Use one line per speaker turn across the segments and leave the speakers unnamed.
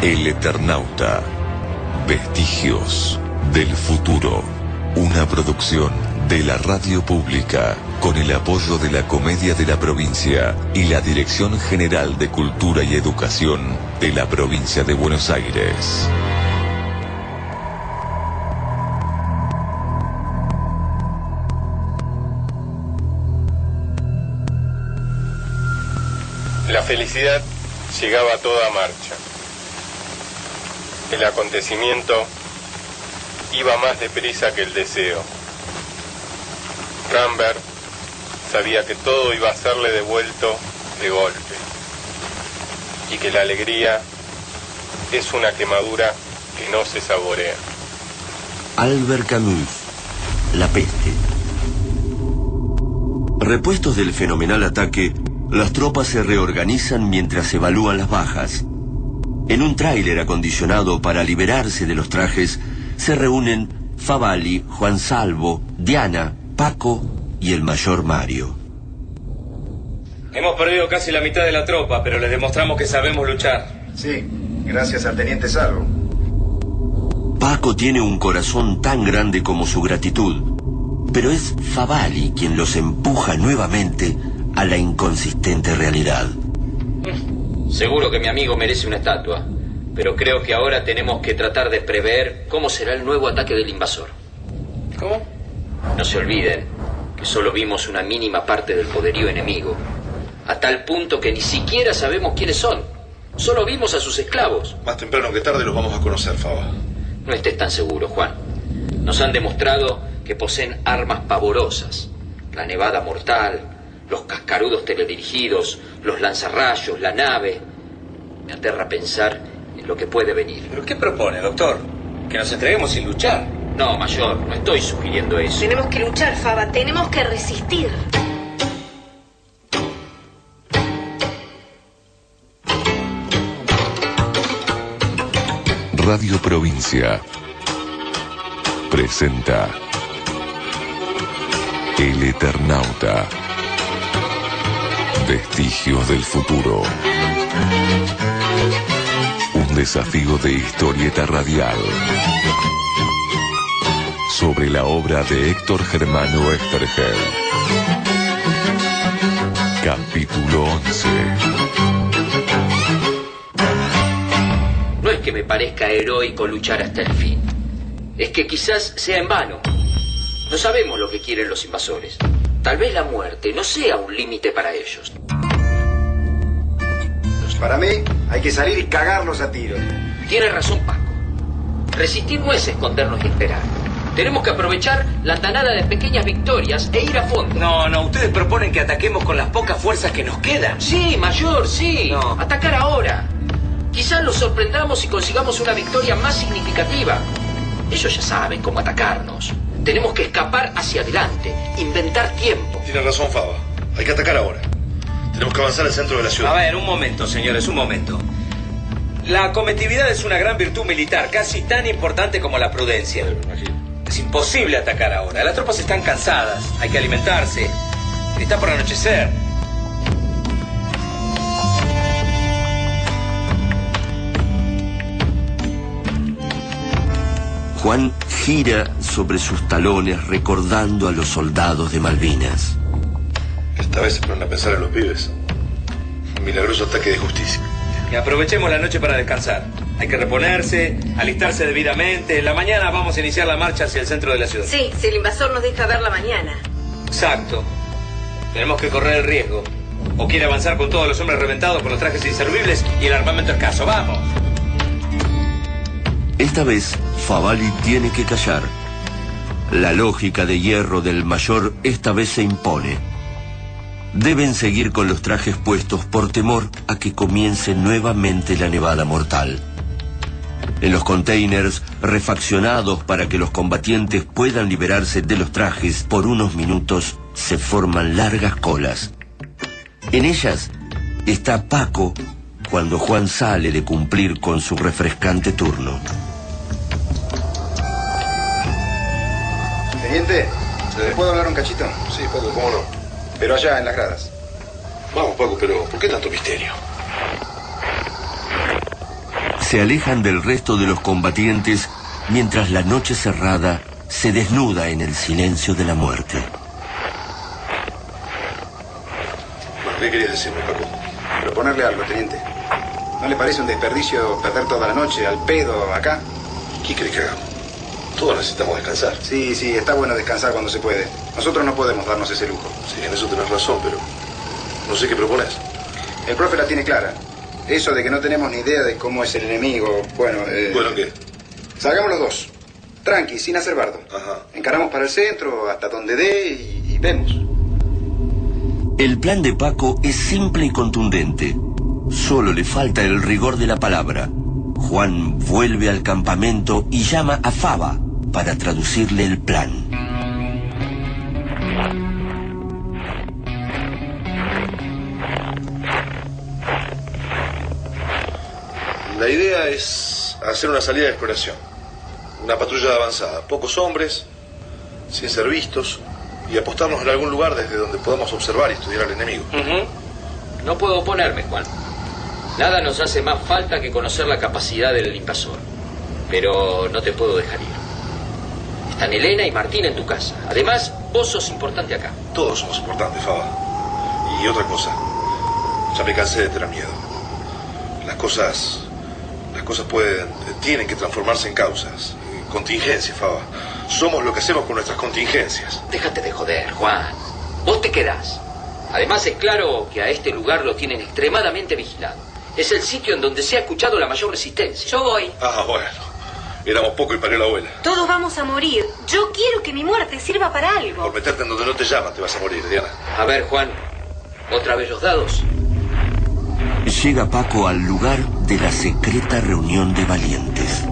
El Eternauta. Vestigios del futuro. Una producción de la radio pública con el apoyo de la Comedia de la Provincia y la Dirección General de Cultura y Educación de la Provincia de Buenos Aires.
La felicidad llegaba a toda marcha. El acontecimiento iba más deprisa que el deseo. Rambert sabía que todo iba a serle devuelto de golpe y que la alegría es una quemadura que no se saborea.
Albert Camus, La peste. Repuestos del fenomenal ataque, las tropas se reorganizan mientras evalúan las bajas. En un tráiler acondicionado para liberarse de los trajes, se reúnen Favalli, Juan Salvo, Diana, Paco y el mayor Mario.
Hemos perdido casi la mitad de la tropa, pero les demostramos que sabemos luchar.
Sí, gracias al teniente Salvo.
Paco tiene un corazón tan grande como su gratitud, pero es Favalli quien los empuja nuevamente a la inconsistente realidad.
Seguro que mi amigo merece una estatua, pero creo que ahora tenemos que tratar de prever cómo será el nuevo ataque del invasor.
¿Cómo?
No se olviden que solo vimos una mínima parte del poderío enemigo, a tal punto que ni siquiera sabemos quiénes son. Solo vimos a sus esclavos.
Más temprano que tarde los vamos a conocer, Fava.
No estés tan seguro, Juan. Nos han demostrado que poseen armas pavorosas. La nevada mortal, los cascarudos teledirigidos, los lanzarrayos, la nave. Me aterra pensar en lo que puede venir.
¿Pero qué propone, doctor? ¿Que nos entreguemos sin luchar?
No, mayor, no estoy sugiriendo eso.
Tenemos que luchar, Fava, tenemos que resistir.
Radio Provincia presenta El Eternauta. Vestigios del futuro. Un desafío de historieta radial. Sobre la obra de Héctor Germano Estergel. Capítulo 11.
No es que me parezca heroico luchar hasta el fin. Es que quizás sea en vano. No sabemos lo que quieren los invasores. Tal vez la muerte no sea un límite para ellos.
Para mí, hay que salir y cagarlos a tiros.
Tiene razón Paco. Resistir no es escondernos y esperar. Tenemos que aprovechar la tanada de pequeñas victorias e ir a fondo.
No, ustedes proponen que ataquemos con las pocas fuerzas que nos quedan.
Sí, mayor, sí.
No.
Atacar ahora. Quizás los sorprendamos y consigamos una victoria más significativa. Ellos ya saben cómo atacarnos. Tenemos que escapar hacia adelante, inventar tiempo.
Tiene razón, Fava. Hay que atacar ahora. Tenemos que avanzar al centro de la ciudad.
A ver, un momento, señores, un momento. La cometividad es una gran virtud militar, casi tan importante como la prudencia. Es imposible atacar ahora. Las tropas están cansadas, hay que alimentarse. Está por anochecer.
Juan gira sobre sus talones recordando a los soldados de Malvinas.
Esta vez se ponen a pensar en los pibes. Un milagroso ataque de justicia.
Y aprovechemos la noche para descansar. Hay que reponerse, alistarse debidamente. En la mañana vamos a iniciar la marcha hacia el centro de la ciudad.
Sí, si el invasor nos deja ver la mañana.
Exacto. Tenemos que correr el riesgo. O quiere avanzar con todos los hombres reventados, con los trajes inservibles y el armamento escaso. ¡Vamos!
Esta vez, Favalli tiene que callar. La lógica de hierro del mayor esta vez se impone. Deben seguir con los trajes puestos por temor a que comience nuevamente la nevada mortal. En los containers refaccionados para que los combatientes puedan liberarse de los trajes por unos minutos, se forman largas colas. En ellas está Paco cuando Juan sale de cumplir con su refrescante turno.
Teniente, ¿le puedo hablar un cachito?
Sí, Paco, cómo no.
Pero allá, en las gradas.
Vamos, Paco, pero ¿por qué tanto misterio?
Se alejan del resto de los combatientes mientras la noche cerrada se desnuda en el silencio de la muerte.
¿Qué querías decirme, Paco?
Proponerle algo, teniente. ¿No le parece un desperdicio perder toda la noche al pedo acá?
¿Qué crees que hagamos? Todos necesitamos descansar.
Sí, está bueno descansar cuando se puede. Nosotros no podemos darnos ese lujo.
Sí, en eso tenés razón, pero no sé qué propones.
El profe la tiene clara. Eso de que no tenemos ni idea de cómo es el enemigo, bueno...
¿Bueno qué?
Salgamos los dos. Tranqui, sin hacer bardo.
Ajá.
Encaramos para el centro, hasta donde dé y vemos.
El plan de Paco es simple y contundente. Solo le falta el rigor de la palabra. Juan vuelve al campamento y llama a Faba para traducirle el plan.
La idea es hacer una salida de exploración. Una patrulla de avanzada. Pocos hombres, sin ser vistos, y apostarnos en algún lugar desde donde podamos observar y estudiar al enemigo.
No puedo oponerme, Juan. Nada nos hace más falta que conocer la capacidad del invasor. Pero no te puedo dejar ir. Están Elena y Martín en tu casa. Además, vos sos importante acá.
Todos somos importantes, Faba. Y otra cosa. Ya me cansé de tener miedo. Las cosas tienen que transformarse en causas. Contingencias, Faba. Somos lo que hacemos con nuestras contingencias.
Déjate de joder, Juan. Vos te quedás. Además, es claro que a este lugar lo tienen extremadamente vigilado. Es el sitio en donde se ha escuchado la mayor resistencia.
Yo voy.
Ah, bueno. Éramos poco y parió la abuela.
Todos vamos a morir. Yo quiero que mi muerte sirva para algo.
Por meterte en donde no te llaman, te vas a morir, Diana.
A ver, Juan. ¿Otra vez los dados?
Llega Paco al lugar de la secreta reunión de valientes.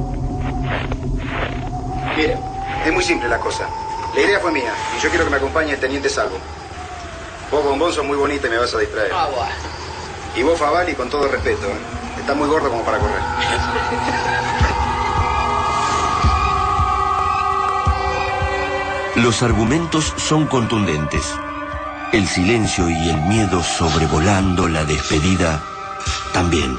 Mire, es muy simple la cosa. La idea fue mía y yo quiero que me acompañe el teniente Salvo. Vos, Bombón, sos muy bonita y me vas a distraer.
Ah, bueno.
Y vos, Favali, con todo respeto, estás muy gordo como para correr.
Los argumentos son contundentes. El silencio y el miedo sobrevolando la despedida también.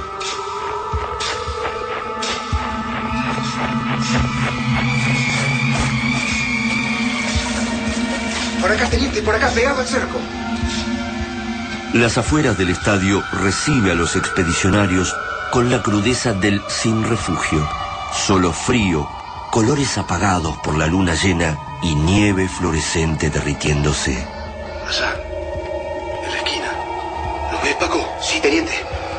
Por acá, teniente, por acá, pegado al cerco.
Las afueras del estadio recibe a los expedicionarios con la crudeza del sin refugio. Solo frío, colores apagados por la luna llena y nieve fluorescente derritiéndose.
Allá, en la esquina. ¿Lo ves, Paco?
Sí, teniente.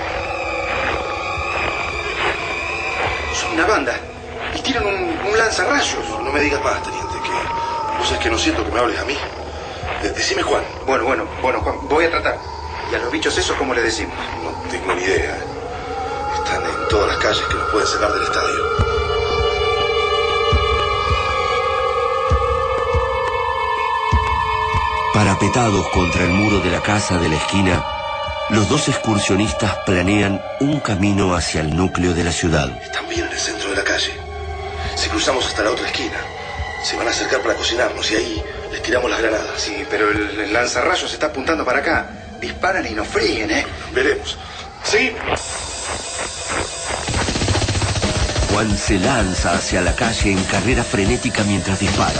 Son una banda. Y tiran un lanzarrayos.
No me digas más, teniente, que vos sabés que no siento que me hables a mí. Decime, Juan.
Bueno, Juan, voy a tratar. ¿Y a los bichos esos cómo le decimos?
No tengo ni idea. Están en todas las calles que nos pueden sacar del estadio.
Parapetados contra el muro de la casa de la esquina, los dos excursionistas planean un camino hacia el núcleo de la ciudad.
Están bien en el centro de la calle. Si cruzamos hasta la otra esquina, se van a acercar para cocinarnos y ahí les tiramos las granadas.
Sí, pero el lanzarrayos está apuntando para acá. Disparan y nos frieguen, ¿eh?
Veremos. Sí.
Juan se lanza hacia la calle en carrera frenética mientras dispara.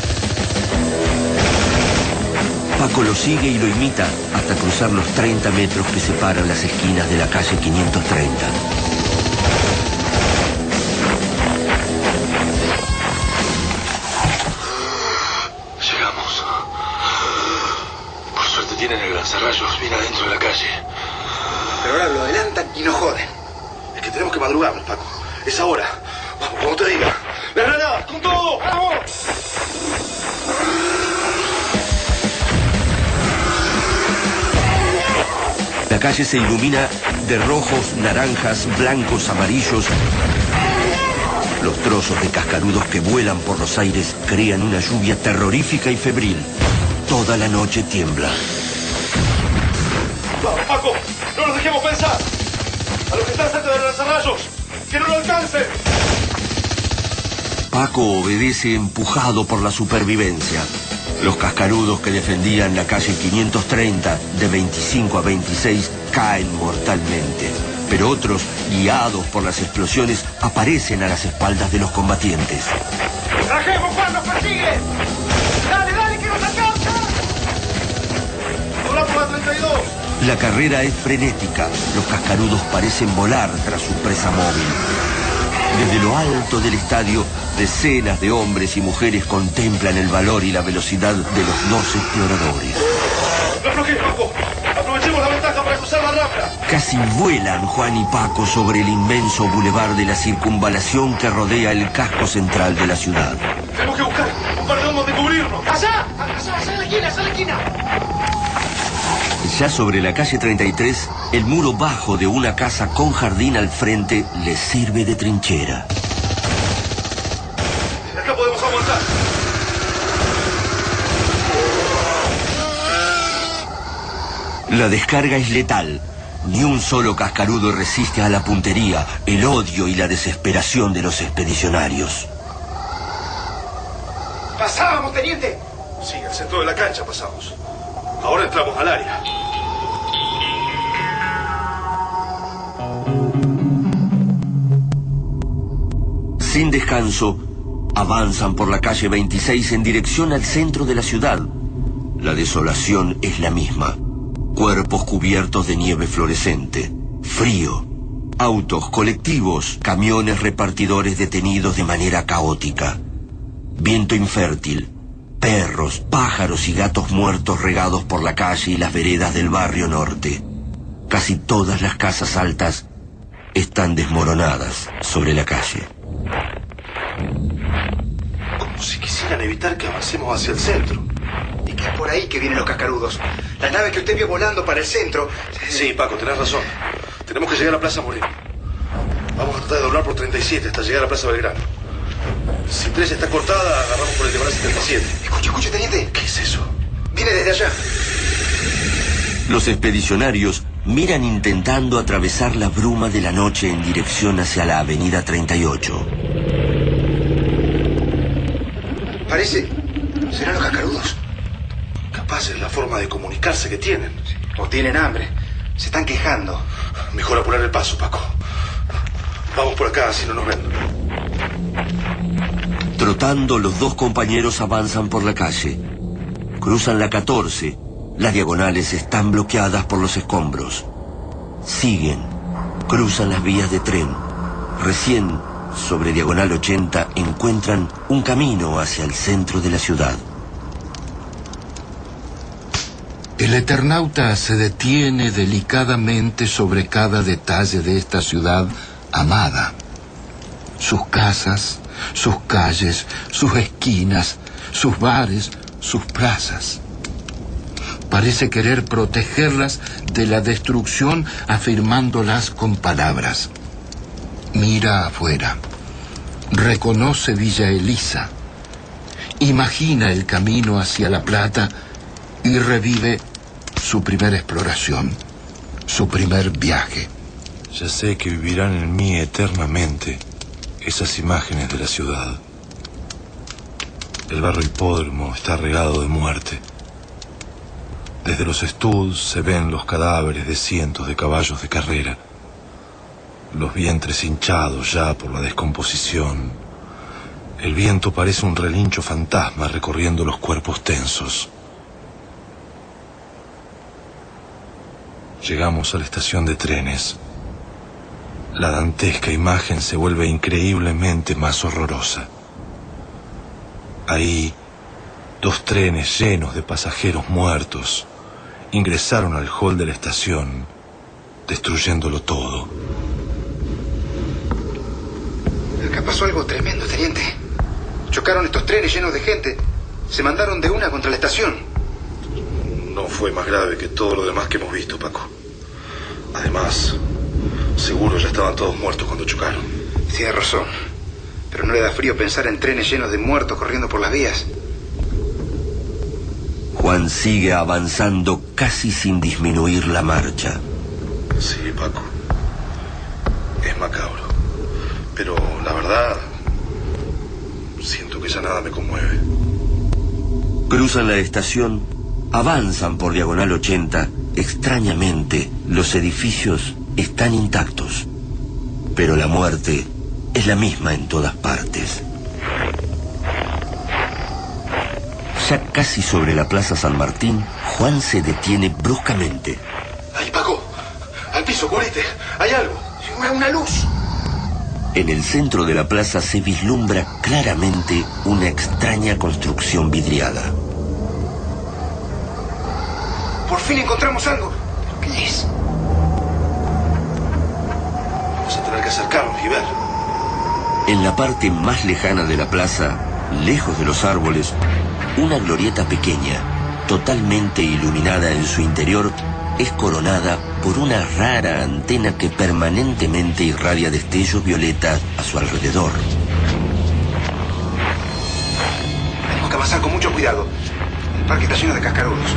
Paco lo sigue y lo imita hasta cruzar los 30 metros que separan las esquinas de la calle 530.
Llegamos. Por suerte tienen el lanzarrayos bien adentro de la calle.
Pero ahora lo adelantan y nos joden.
Es que tenemos que madrugarnos, Paco. Es ahora. Vamos, como te diga. ¡Las granadas! ¡Con todo! ¡Vamos!
La calle se ilumina de rojos, naranjas, blancos, amarillos. Los trozos de cascarudos que vuelan por los aires crean una lluvia terrorífica y febril. Toda la noche tiembla.
¡Vamos, Paco! ¡No nos dejemos pensar! ¡A los que están cerca de los lanzarrayos! ¡Que no lo alcancen!
Paco obedece empujado por la supervivencia. Los cascarudos que defendían la calle 530 de 25 a 26 caen mortalmente. Pero otros, guiados por las explosiones, aparecen a las espaldas de los combatientes.
¡Trajemos, Juan! ¡Nos persigue! ¡Dale, dale, que nos alcanza!
¡Volamos a 32!
La carrera es frenética. Los cascarudos parecen volar tras su presa móvil. Desde lo alto del estadio, decenas de hombres y mujeres contemplan el valor y la velocidad de los 2 exploradores.
¡No bloquees, Paco! ¡Aprovechemos la ventaja para cruzar la rambla!
Casi vuelan Juan y Paco sobre el inmenso bulevar de la circunvalación que rodea el casco central de la ciudad.
Tenemos que buscar un par de homos de cubrirnos.
¡Allá! ¡Allá en la esquina!
Ya sobre la calle 33, el muro bajo de una casa con jardín al frente les sirve de trinchera.
Desde acá podemos aguantar.
La descarga es letal. Ni un solo cascarudo resiste a la puntería, el odio y la desesperación de los expedicionarios.
¡Pasábamos, teniente!
Sí, al centro de la cancha pasamos. Ahora entramos al área.
Sin descanso, avanzan por la calle 26 en dirección al centro de la ciudad. La desolación es la misma. Cuerpos cubiertos de nieve fluorescente. Frío. Autos, colectivos, camiones repartidores detenidos de manera caótica. Viento infértil. Perros, pájaros y gatos muertos regados por la calle y las veredas del barrio norte. Casi todas las casas altas están desmoronadas sobre la calle.
Como si quisieran evitar que avancemos hacia el centro.
Y que es por ahí que vienen los cascarudos. Las naves que usted vio volando para el centro.
Sí, Paco, tenés razón. Tenemos que llegar a Plaza Moreno. Vamos a tratar de doblar por 37 hasta llegar a Plaza Belgrano. Si 3 está cortada, agarramos por el diagonal 77.
Escuche, teniente.
¿Qué es eso?
Viene desde allá.
Los expedicionarios miran intentando atravesar la bruma de la noche en dirección hacia la avenida 38.
Parece... ¿Serán los cascarudos?
Capaz es la forma de comunicarse que tienen.
O tienen hambre. Se están quejando.
Mejor apurar el paso, Paco. Vamos por acá, si no nos ven.
Trotando, los 2 compañeros avanzan por la calle. Cruzan la 14. Las diagonales están bloqueadas por los escombros. Siguen. Cruzan las vías de tren. Recién, sobre diagonal 80, encuentran un camino hacia el centro de la ciudad.
El Eternauta se detiene delicadamente sobre cada detalle de esta ciudad amada. Sus casas, sus calles, sus esquinas, sus bares, sus plazas. Parece querer protegerlas de la destrucción afirmándolas con palabras. Mira afuera. Reconoce Villa Elisa. Imagina el camino hacia La Plata y revive su primera exploración, su primer viaje.
Ya sé que vivirán en mí eternamente esas imágenes de la ciudad. El barrio hipódromo está regado de muerte. Desde los estuds se ven los cadáveres de cientos de caballos de carrera. Los vientres hinchados ya por la descomposición. El viento parece un relincho fantasma recorriendo los cuerpos tensos. Llegamos a la estación de trenes. La dantesca imagen se vuelve increíblemente más horrorosa. Ahí, 2 trenes llenos de pasajeros muertos ingresaron al hall de la estación, destruyéndolo todo.
Acá pasó algo tremendo, teniente. Chocaron estos trenes llenos de gente. Se mandaron de una contra la estación.
No fue más grave que todo lo demás que hemos visto, Paco. Además, seguro ya estaban todos muertos cuando chocaron.
Tiene razón. Pero ¿no le da frío pensar en trenes llenos de muertos corriendo por las vías?
Juan sigue avanzando casi sin disminuir la marcha.
Sí, Paco. Es macabro. Pero la verdad, siento que ya nada me conmueve.
Cruzan la estación, avanzan por diagonal 80. Extrañamente, los edificios están intactos, pero la muerte es la misma en todas partes. Ya casi sobre la Plaza San Martín, Juan se detiene bruscamente.
Ahí, Paco. Al piso, cubrite. Hay algo. Una luz.
En el centro de la plaza se vislumbra claramente una extraña construcción vidriada.
Por fin encontramos algo. ¿Pero qué es?
Vamos a tener que acercarnos y ver.
En la parte más lejana de la plaza, lejos de los árboles, una glorieta pequeña, totalmente iluminada en su interior, es coronada por una rara antena que permanentemente irradia destellos violetas a su alrededor.
Tenemos que avanzar con mucho cuidado. El parque está lleno de cascarudos.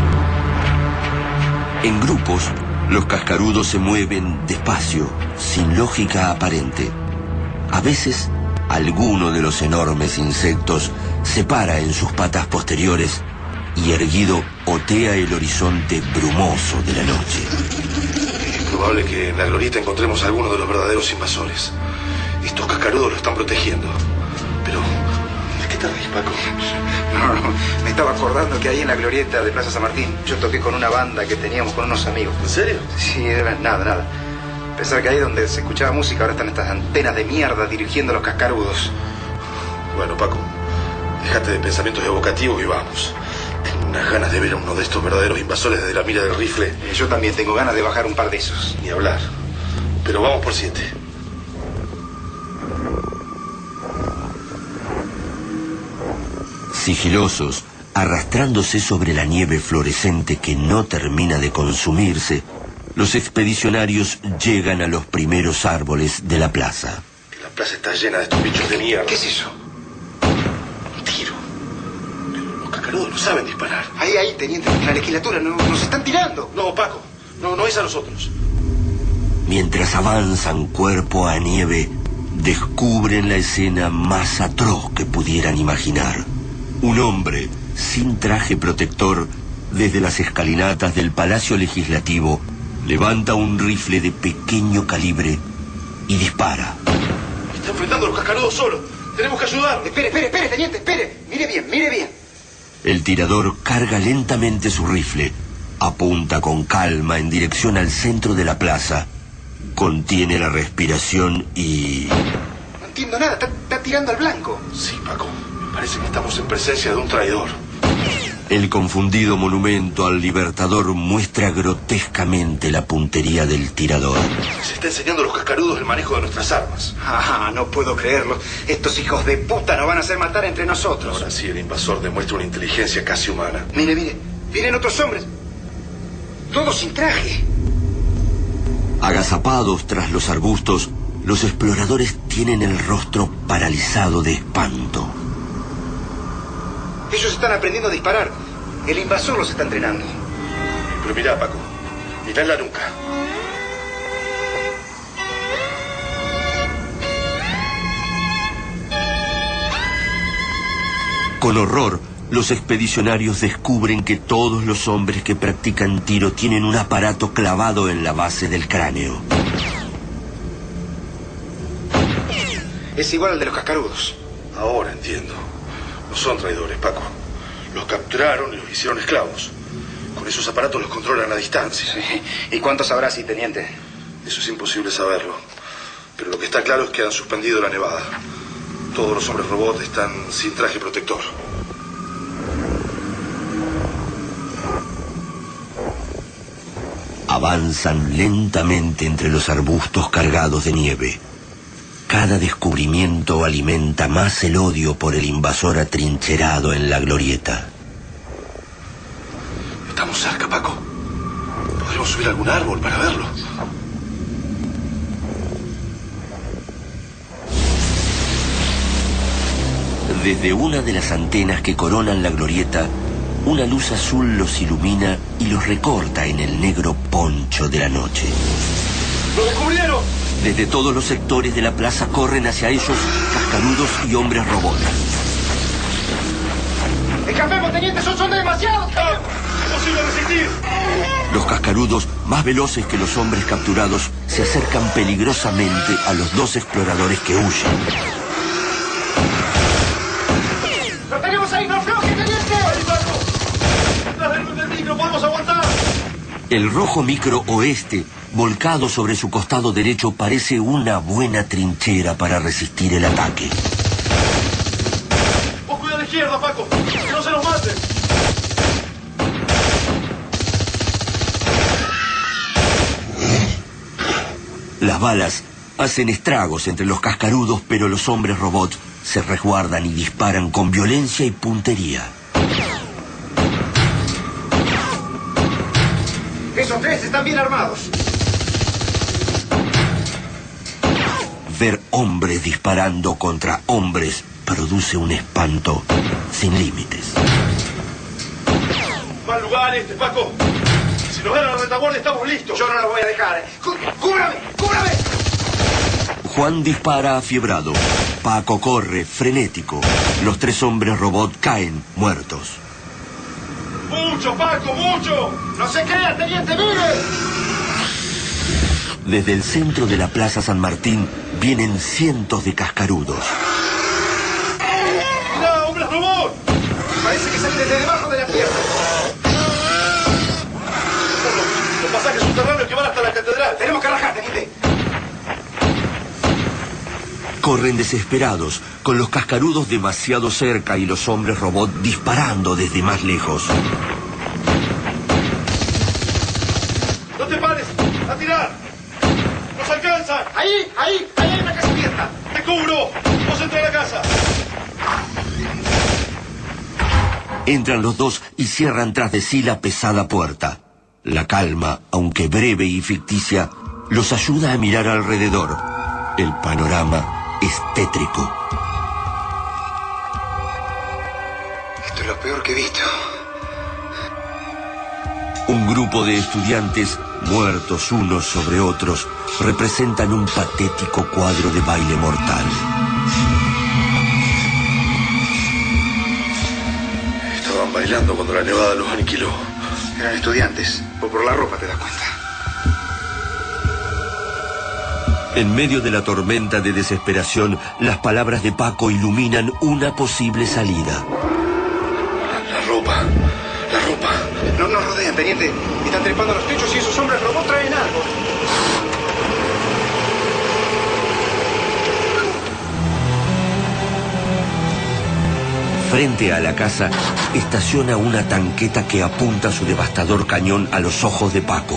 En grupos, los cascarudos se mueven despacio, sin lógica aparente. A veces, alguno de los enormes insectos se para en sus patas posteriores y erguido otea el horizonte brumoso de la noche.
Es probable que en la glorieta encontremos a alguno de los verdaderos invasores. Estos cascarudos lo están protegiendo. Pero, ¿de qué te reís, Paco?
No, me estaba acordando que ahí en la glorieta de Plaza San Martín yo toqué con una banda que teníamos con unos amigos.
¿En serio?
Sí, nada. Pensar que ahí donde se escuchaba música ahora están estas antenas de mierda dirigiendo a los cascarudos.
Bueno, Paco, déjate de pensamientos evocativos y vamos. Tengo unas ganas de ver a uno de estos verdaderos invasores desde la mira del rifle.
Yo también tengo ganas de bajar un par de esos.
Ni hablar. Pero vamos por 7.
Sigilosos, arrastrándose sobre la nieve fluorescente que no termina de consumirse, los expedicionarios llegan a los primeros árboles de la plaza.
La plaza está llena de estos bichos de mierda.
¿Qué es eso?
Un tiro. Los cascarudos no saben disparar.
Ahí, teniente, en la legislatura nos están tirando.
No, Paco, no es a nosotros.
Mientras avanzan cuerpo a nieve, descubren la escena más atroz que pudieran imaginar. Un hombre, sin traje protector, desde las escalinatas del Palacio Legislativo, levanta un rifle de pequeño calibre y dispara.
Está enfrentando a los cascarudos solo. Tenemos que ayudar.
Espere, teniente, espere. Mire bien.
El tirador carga lentamente su rifle, apunta con calma en dirección al centro de la plaza, contiene la respiración y...
No entiendo nada, está tirando al blanco.
Sí, Paco, me parece que estamos en presencia de un traidor.
El confundido monumento al Libertador muestra grotescamente la puntería del tirador.
Se está enseñando a los cascarudos el manejo de nuestras armas.
No puedo creerlo. Estos hijos de puta nos van a hacer matar entre nosotros.
Ahora sí, el invasor demuestra una inteligencia casi humana.
Mire. Vienen otros hombres. Todos sin traje.
Agazapados tras los arbustos, los exploradores tienen el rostro paralizado de espanto.
Ellos están aprendiendo a disparar. El invasor los está entrenando.
Pero mirá, Paco. Mirá en la nuca.
Con horror, los expedicionarios descubren que todos los hombres que practican tiro tienen un aparato clavado en la base del cráneo.
Es igual al de los cascarudos.
Ahora entiendo. No son traidores, Paco. Los capturaron y los hicieron esclavos. Con esos aparatos los controlan a distancia.
Sí. ¿Y cuánto sabrá si, teniente?
Eso es imposible saberlo. Pero lo que está claro es que han suspendido la nevada. Todos los hombres robot están sin traje protector.
Avanzan lentamente entre los arbustos cargados de nieve. Cada descubrimiento alimenta más el odio por el invasor atrincherado en la glorieta.
Estamos cerca, Paco. ¿Podremos subir a algún árbol para verlo?
Desde una de las antenas que coronan la glorieta, una luz azul los ilumina y los recorta en el negro poncho de la noche.
¡Lo descubrieron!
Desde todos los sectores de la plaza corren hacia ellos cascarudos y hombres robots.
¡Escapemos, teniente! ¡Son demasiados!
¡Imposible resistir!
Los cascarudos, más veloces que los hombres capturados, se acercan peligrosamente a los dos exploradores que huyen.
¡Lo tenemos ahí! ¡No afloje, teniente! ¡Ahí, Paco! ¡Tras del micro! ¡Podemos aguantar!
El rojo micro oeste, volcado sobre su costado derecho, parece una buena trinchera para resistir el ataque.
¡Vos cuida a la izquierda, Paco! ¡Que no se nos mate!
Las balas hacen estragos entre los cascarudos, pero los hombres robot se resguardan y disparan con violencia y puntería.
Esos tres están bien armados.
Ver hombres disparando contra hombres produce un espanto sin límites.
Mal lugar este, Paco. Si nos ganan la retaguardia estamos listos.
Yo no los voy a dejar. ¡Cúbrame! ¡Cúbrame!
Juan dispara afiebrado. Paco corre, frenético. Los tres hombres robot caen, muertos.
¡Mucho, Paco, mucho! ¡No se crea, teniente, mire!
Desde el centro de la Plaza San Martín vienen cientos de cascarudos.
¡Mirá, hombres robot!
Parece que salen desde debajo de la tierra.
Los pasajes subterráneos que van hasta la catedral.
Tenemos que rajar, teniente.
Corren desesperados, con los cascarudos demasiado cerca y los hombres robot disparando desde más lejos.
¡No te pares! ¡A tirar! ¡Nos alcanzan!
¡Ahí hay una casa abierta!
¡Te cubro! ¡Vos entra a la casa!
Entran los dos y cierran tras de sí la pesada puerta. La calma, aunque breve y ficticia, los ayuda a mirar alrededor. El panorama es tétrico.
Esto es lo peor que he visto.
Un grupo de estudiantes, muertos unos sobre otros, representan un patético cuadro de baile mortal.
Estaban bailando cuando la nevada los aniquiló.
Eran estudiantes. O por la ropa te das cuenta.
En medio de la tormenta de desesperación, las palabras de Paco iluminan una posible salida.
La ropa.
No nos rodean, teniente. Están trepando a los techos y esos hombres robots traen algo.
Frente a la casa, estaciona una tanqueta que apunta su devastador cañón a los ojos de Paco.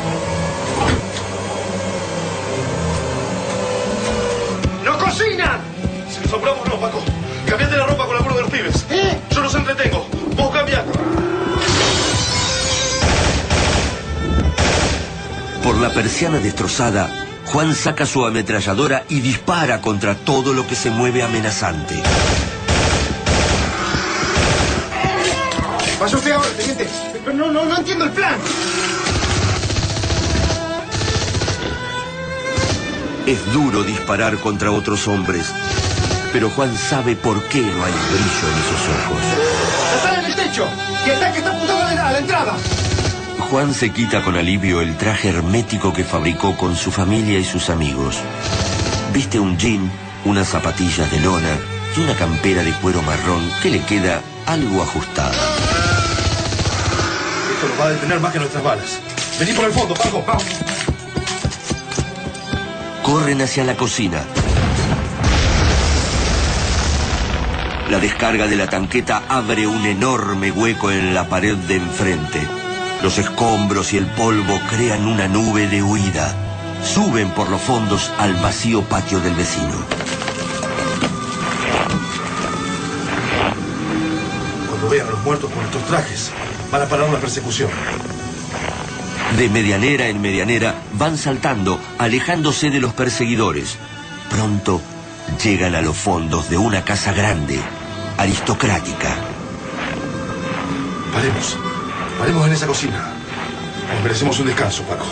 ¡No cocinan!
Si nos sobramos, no, Paco. Cambiate la ropa con alguno de los pibes. Yo los entretengo. Vos cambiá.
Por la persiana destrozada, Juan saca su ametralladora y dispara contra todo lo que se mueve amenazante.
Vaya usted ahora, teniente. Pero no entiendo el plan.
Es duro disparar contra otros hombres, pero Juan sabe por qué no hay brillo en esos ojos.
¡Están en el techo! ¡Y el tanque está apuntado a la entrada!
Juan se quita con alivio el traje hermético que fabricó con su familia y sus amigos. Viste un jean, unas zapatillas de lona y una campera de cuero marrón que le queda algo ajustada.
Esto nos va a detener más que nuestras balas. Vení por el fondo, Paco. Vamos.
Corren hacia la cocina. La descarga de la tanqueta abre un enorme hueco en la pared de enfrente. Los escombros y el polvo crean una nube de huida. Suben por los fondos al vacío patio del vecino.
Cuando vean a los muertos con estos trajes, van a parar una persecución.
De medianera en medianera van saltando, alejándose de los perseguidores. Pronto llegan a los fondos de una casa grande, aristocrática.
Paremos en esa cocina. Nos merecemos un descanso, Paco.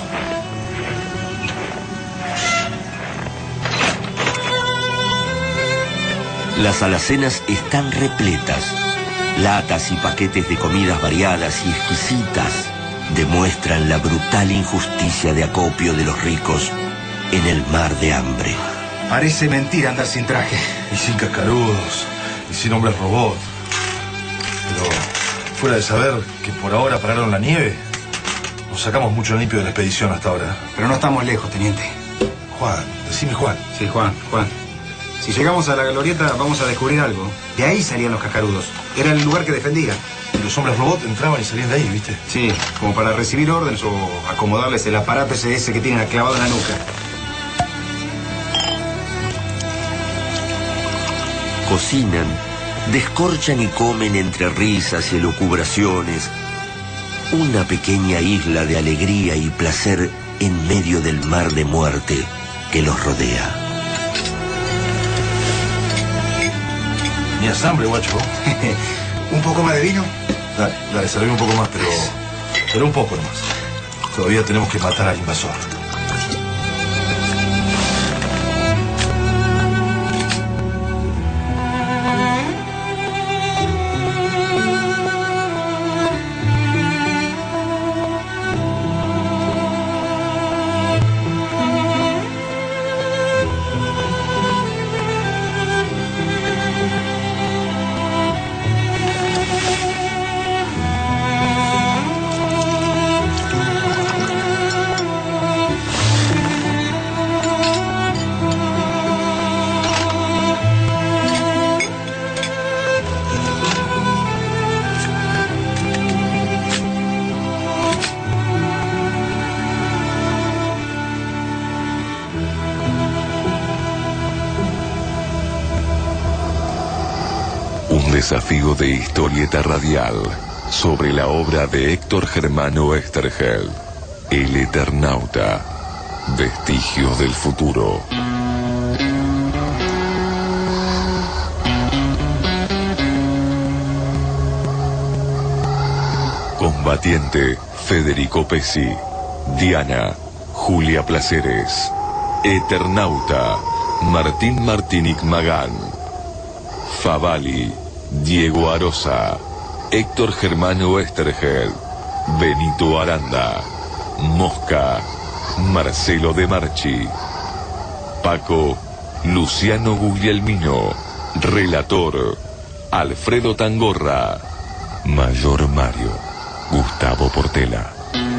Las alacenas están repletas. Latas y paquetes de comidas variadas y exquisitas demuestran la brutal injusticia de acopio de los ricos en el mar de hambre.
Parece mentira andar sin traje.
Y sin cascarudos, y sin hombres robot. Pero fuera de saber que por ahora pararon la nieve, nos sacamos mucho limpio de la expedición hasta ahora.
Pero no estamos lejos, teniente.
Juan, decime Juan.
Sí, Juan. Si llegamos a la glorieta vamos a descubrir algo. De ahí salían los cascarudos. Era el lugar que defendían.
Y los hombres robot entraban y salían de ahí, ¿viste?
Sí, como para recibir órdenes o acomodarles el aparato ese que tienen clavado en la nuca.
Cocinan, descorchan y comen entre risas y elucubraciones. Una pequeña isla de alegría y placer en medio del mar de muerte que los rodea.
¿Tenías hambre, guacho?
¿Un poco más de vino?
Dale, serví un poco más, pero un poco nomás. Todavía tenemos que matar al invasor.
Desafío de historieta radial sobre la obra de Héctor Germano Oesterheld, El Eternauta, Vestigios del Futuro. Combatiente, Federico Pesci. Diana, Julia Placeres. Eternauta, Martín Martinic Magán. Favali, Diego Arosa. Héctor Germano Oesterheld. Benito Aranda. Mosca, Marcelo De Marchi. Paco, Luciano Guglielmino. Relator, Alfredo Tangorra. Mayor Mario, Gustavo Portela.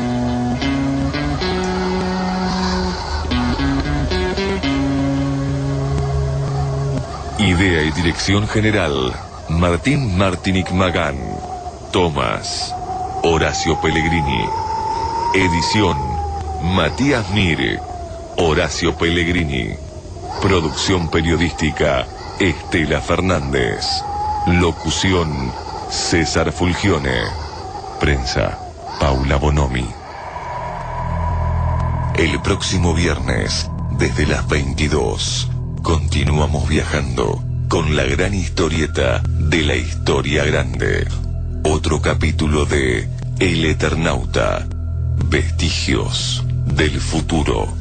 Idea y dirección general, Martín Martinic Magán. Tomás, Horacio Pellegrini. Edición, Matías Mir, Horacio Pellegrini. Producción periodística, Estela Fernández. Locución, César Fulgione. Prensa, Paula Bonomi. El próximo viernes, desde las 22, continuamos viajando con la gran historieta de la historia grande. Otro capítulo de El Eternauta, Vestigios del Futuro.